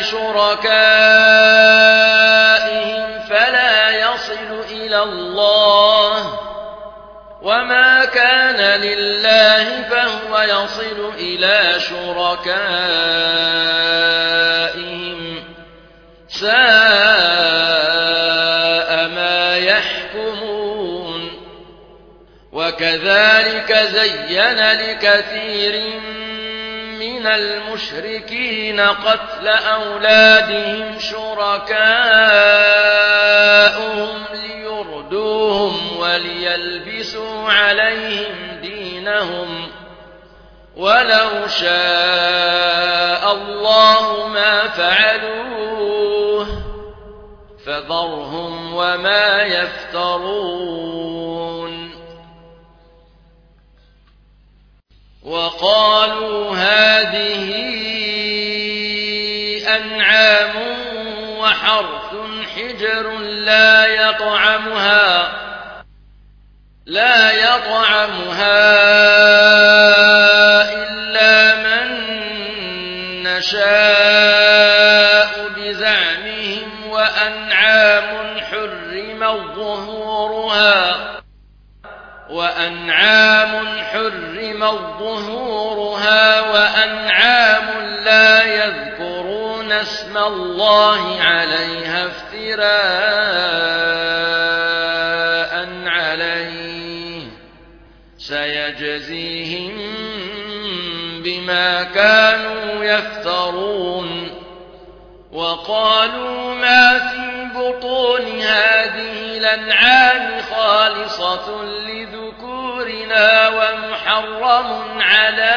لشركائهم فلا يصل إلى الله وما كان لله فهو يصل إلى شركائهم ساء ما يحكمون وكذلك زين لكثير من المشركين قتل أولادهم شركاؤهم ليردوهم وليلبسوا عليهم دينهم ولو شاء الله ما فعلوه فذرهم وما يفترون وقالوا هذه أنعام وحرث حجر لا يطعمها إلا من نشاء بزعمهم وأنعام حرمت ظهورها وأنعام لا يذكرون اسم الله عليها افتراء عليه سيجزيهم بما كانوا يفترون وقالوا ما في بطون هذه الأنعام خالصة لذكورنا ومحرم على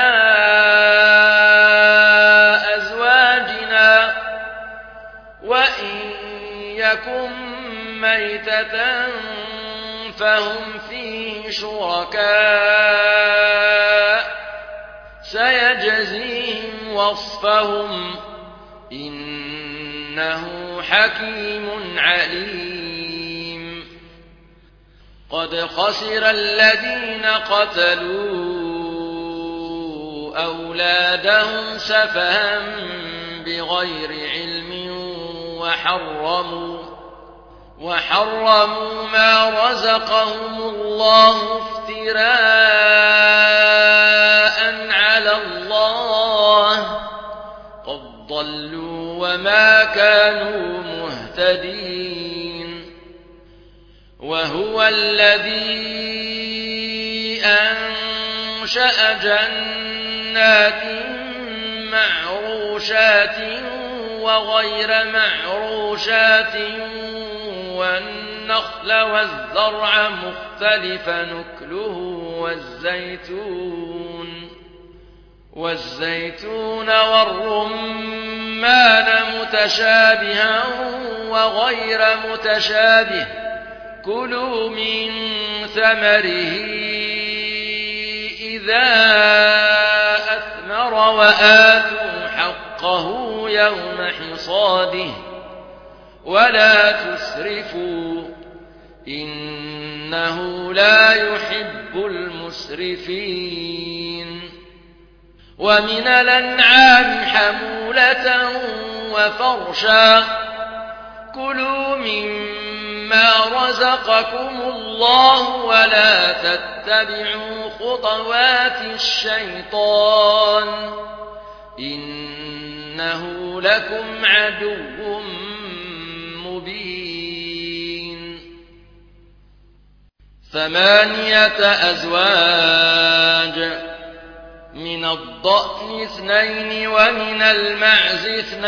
أزواجنا وإن يكن ميتة فهم فيه شركاء سيجزيهم وصفهم إنه حكيم عليم قد خسر الذين قتلوا أولادهم سفها بغير علم وحرموا ما رزقهم الله افتراء على الله قد ضلوا وما كانوا مهتدين وهو الذي أنشأ جنات معروشات وغير معروشات والنخل والزرع مختلفا نكله والزيتون والرمان متشابها وغير متشابه كلوا من ثمره إذا أثمر وآتوا حقه يوم حصاده ولا تسرفوا إنه لا يحب المسرفين ومن الأنعام حمولة وفرشا كلوا مما رزقكم الله ولا تتبعوا خطوات الشيطان إنه لكم عدو مبين 8 أزواج من الضأن 2 ومن المعز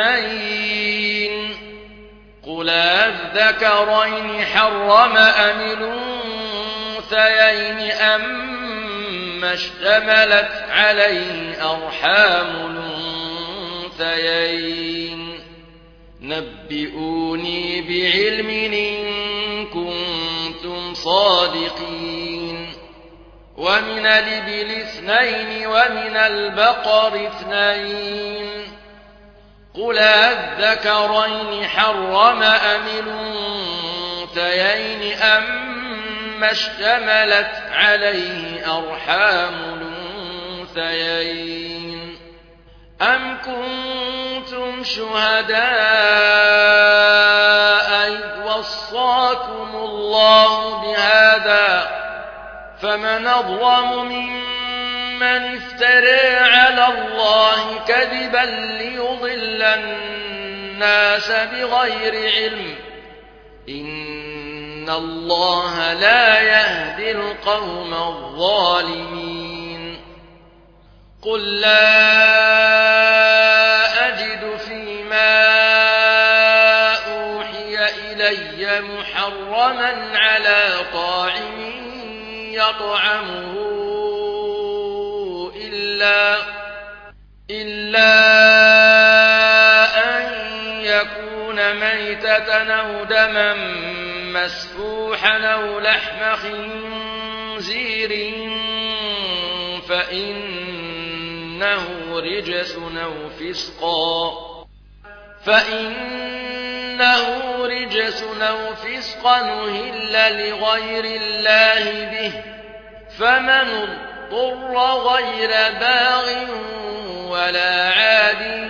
2 قل أذكرين حرم أم الأنثيين أما اشتملت عليه أرحام الأنثيين نبئوني بعلم إن كنتم صادقين ومن الإبل 2 ومن البقر 2 قل أذكرين حرم أم الأنثيين أما اشتملت عليه أرحام الأنثيين أم كنتم شهداء إذ وصاكم الله بهذا فمن أظلم ممن افترى على الله كذبا ليضل الناس بغير علم إن الله لا يهدي القوم الظالمين قل لا أجد فيما أوحي إلي محرما على طاعم يطعمه إلا أن يكون ميتة أو دما مسفوحا أو لحم خنزير فإنه رجس أو فسقا أهل لغير الله به فمن اضطر غير باغ ولا عاد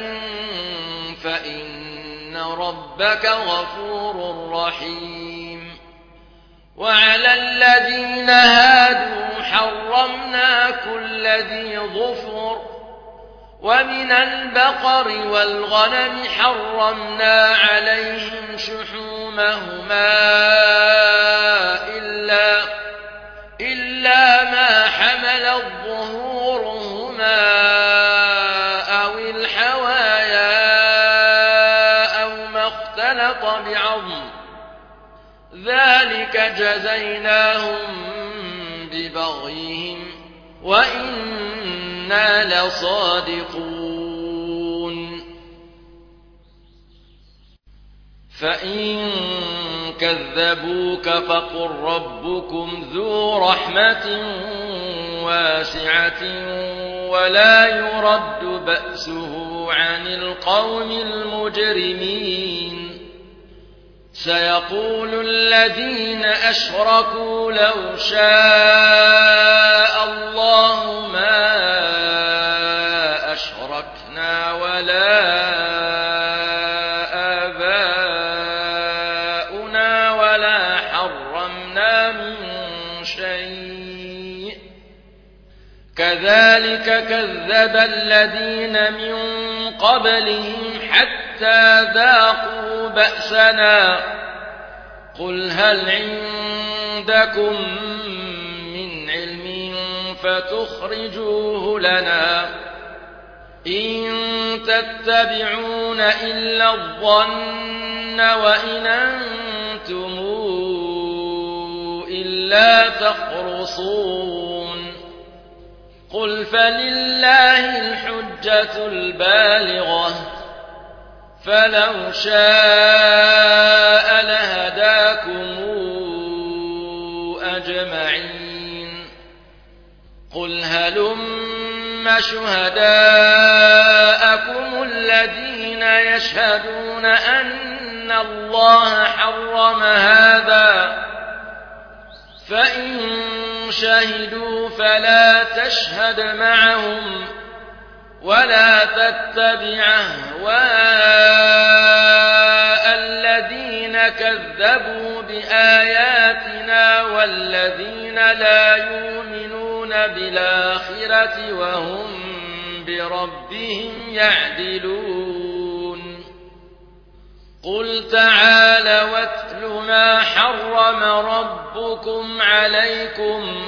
فإن ربك غفور رحيم وعلى الذين هادوا حرمنا كل ذي ظفر ومن البقر والغنم حرمنا عليهم شحومهما إلا ما حملت ظهورهما أو الحوايا أو ما اختلط بعظم ذلك جزيناهم ببغيهم وإنا لصادقون فإن كذبوك فقل ربكم ذو رحمة واسعة ولا يرد بأسه عن القوم المجرمين سيقول الذين أشركوا لو شاء الله ما أشركنا ولا آباؤنا ولا حرمنا من شيء كذلك كذب الذين من قبلهم حتى ذاقوا بأسنا قل هل عندكم من علم فتخرجوه لنا إن تتبعون إلا الظن وإن أنتم إلا تخرصون قل فلله الحجة البالغة فلو شاء لهداكم أجمعين قل هلم شهداءكم الذين يشهدون أن الله حرم هذا فإن شهدوا فلا تشهد معهم ولا تتبع أهواء الذين كذبوا بآياتنا والذين لا يؤمنون بالآخرة وهم بربهم يعدلون قل تعالوا واتل ما حرم ربكم عليكم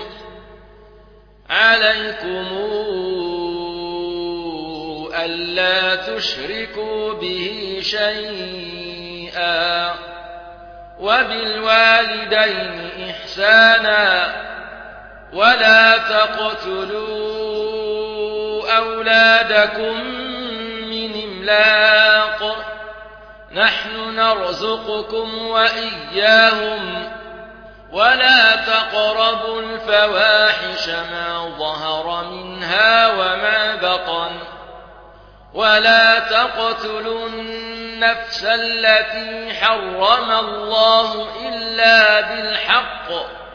ألا تشركوا به شيئا وبالوالدين إحسانا ولا تقتلوا أولادكم من إملاق نحن نرزقكم وإياهم ولا تقربوا الفواحش ما ظهر منها وما بطن ولا تقتلوا النفس التي حرم الله إلا بالحق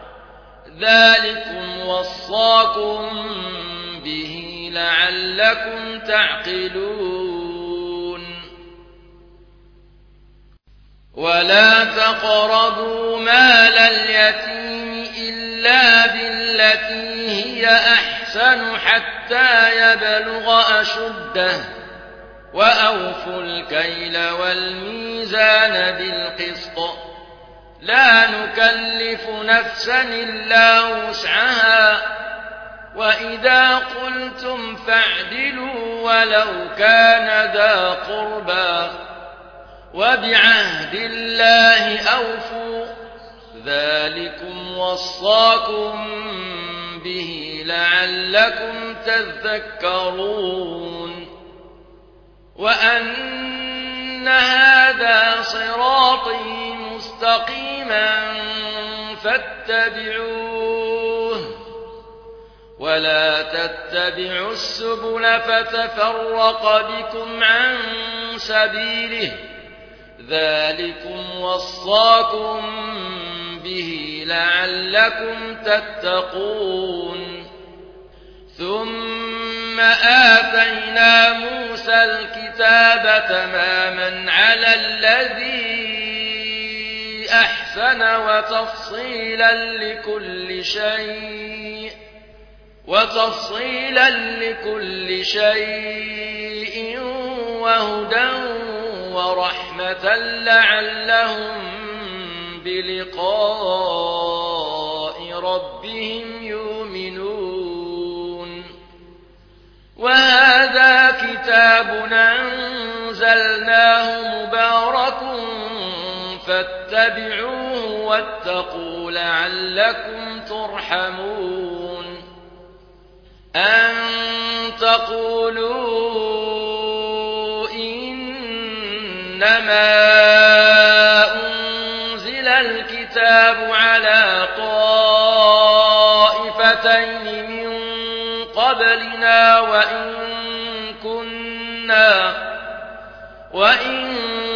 ذلكم وصاكم به لعلكم تعقلون ولا تقربوا مال اليتيم إلا بالتي هي أحسن حتى يبلغ أشده وأوفوا الكيل والميزان بالقسط لا نكلف نفسا إلا وسعها وإذا قلتم فاعدلوا ولو كان ذا قربى وبعهد الله أوفوا ذلكم وصاكم به لعلكم تذكرون وأن هذا صراطي مستقيما فاتبعوه ولا تتبعوا السبل فتفرق بكم عن سبيله ذلكم وصاكم به لعلكم تتقون ثم آتينا موسى الكتاب تماما على الذي أحسن وتفصيلا لكل شيء وهدى ورحمة لعلهم بلقاء ربهم يؤمنون وهذا كتاب أنزلناه مبارك فاتبعوه واتقوا لعلكم ترحمون أن تقولوا إنما أنزل الكتاب على طائفتين من قبلنا وإن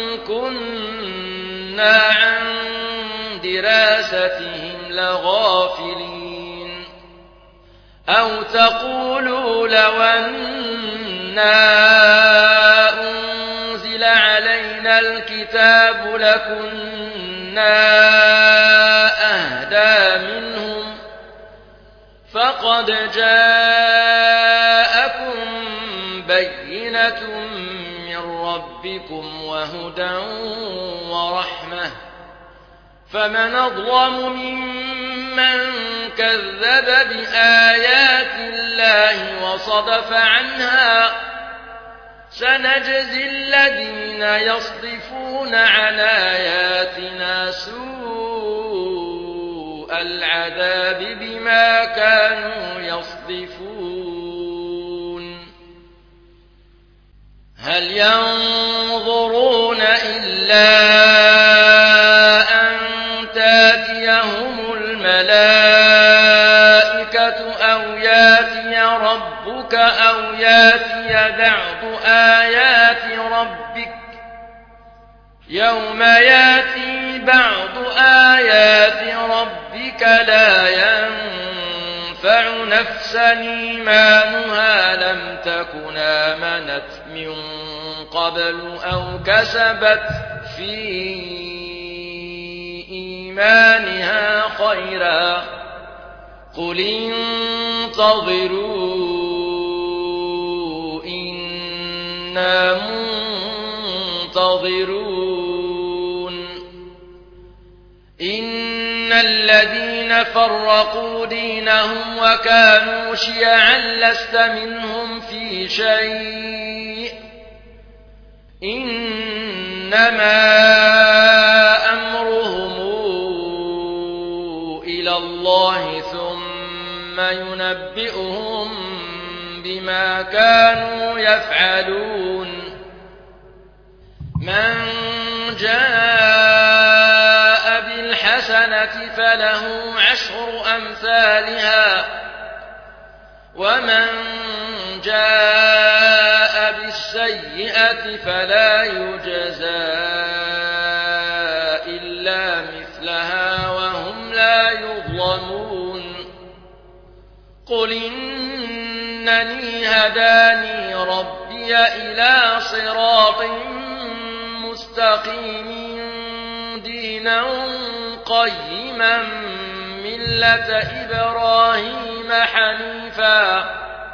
كنا عن دراستهم لغافلين أو تقولوا لو أنا أنزل علينا الكتاب لكنا أهدى منهم فقد جاءكم بينة من ربكم وهدى ورحمة فمن أظلم ممن كذب بآيات الله وصدف عنها سنجزي الذين يصدفون عن آياتنا سوء العذاب بما كانوا يصدفون هل ينظرون إلا أن تاتيهم الملائكة أو ياتي ربك أو ياتي بعض آيات ربك يوم ياتي بعض آيات ربك لا ينفع نفسا إيمانها لم تكن آمنت من قبل أو كسبت في إيمانها خيرا قل انتظروا إنا منتظرون إن الذين فرقوا دينهم وكانوا شيعا لست منهم في شيء إنما أمرهم إلى الله ثم ينبئهم بما كانوا يفعلون من جاء بالحسنة فله عشر أمثالها ومن جاء بالسيئة فلا يجزى إلا مثلها وهم لا يظلمون قل إنني هداني ربي إلى صراط مستقيم دينا قيما ملة إبراهيم حنيفا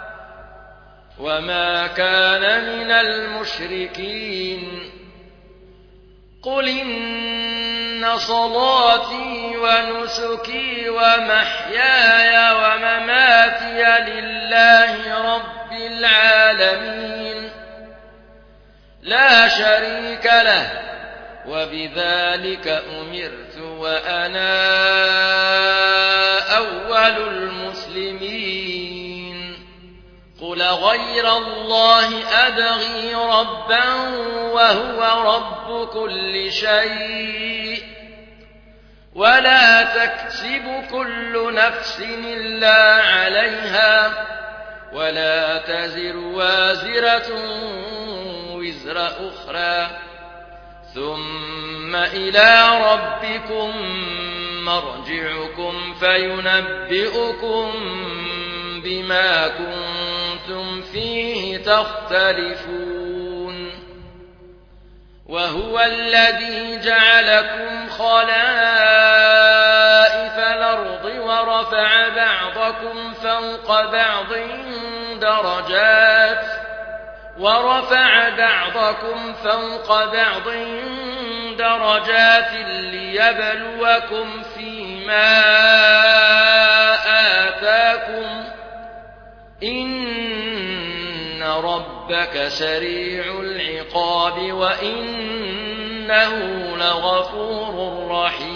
وما كان من المشركين قل إن صلاتي ونسكي ومحياي ومماتي لله رب العالمين لا شريك له وبذلك أمرت وأنا أول المسلمين قل غير الله أبغي ربا وهو رب كل شيء ولا تكسب كل نفس إلا عليها ولا تزر وازرة وزر أخرى ثم إلى ربكم مرجعكم فينبئكم بما كنتم فيه تختلفون وهو الذي جعلكم خلائف الأرض ورفع بعضكم فوق بعض درجات ليبلوكم فيما آتاكم إن ربك سريع العقاب وإنه لغفور رحيم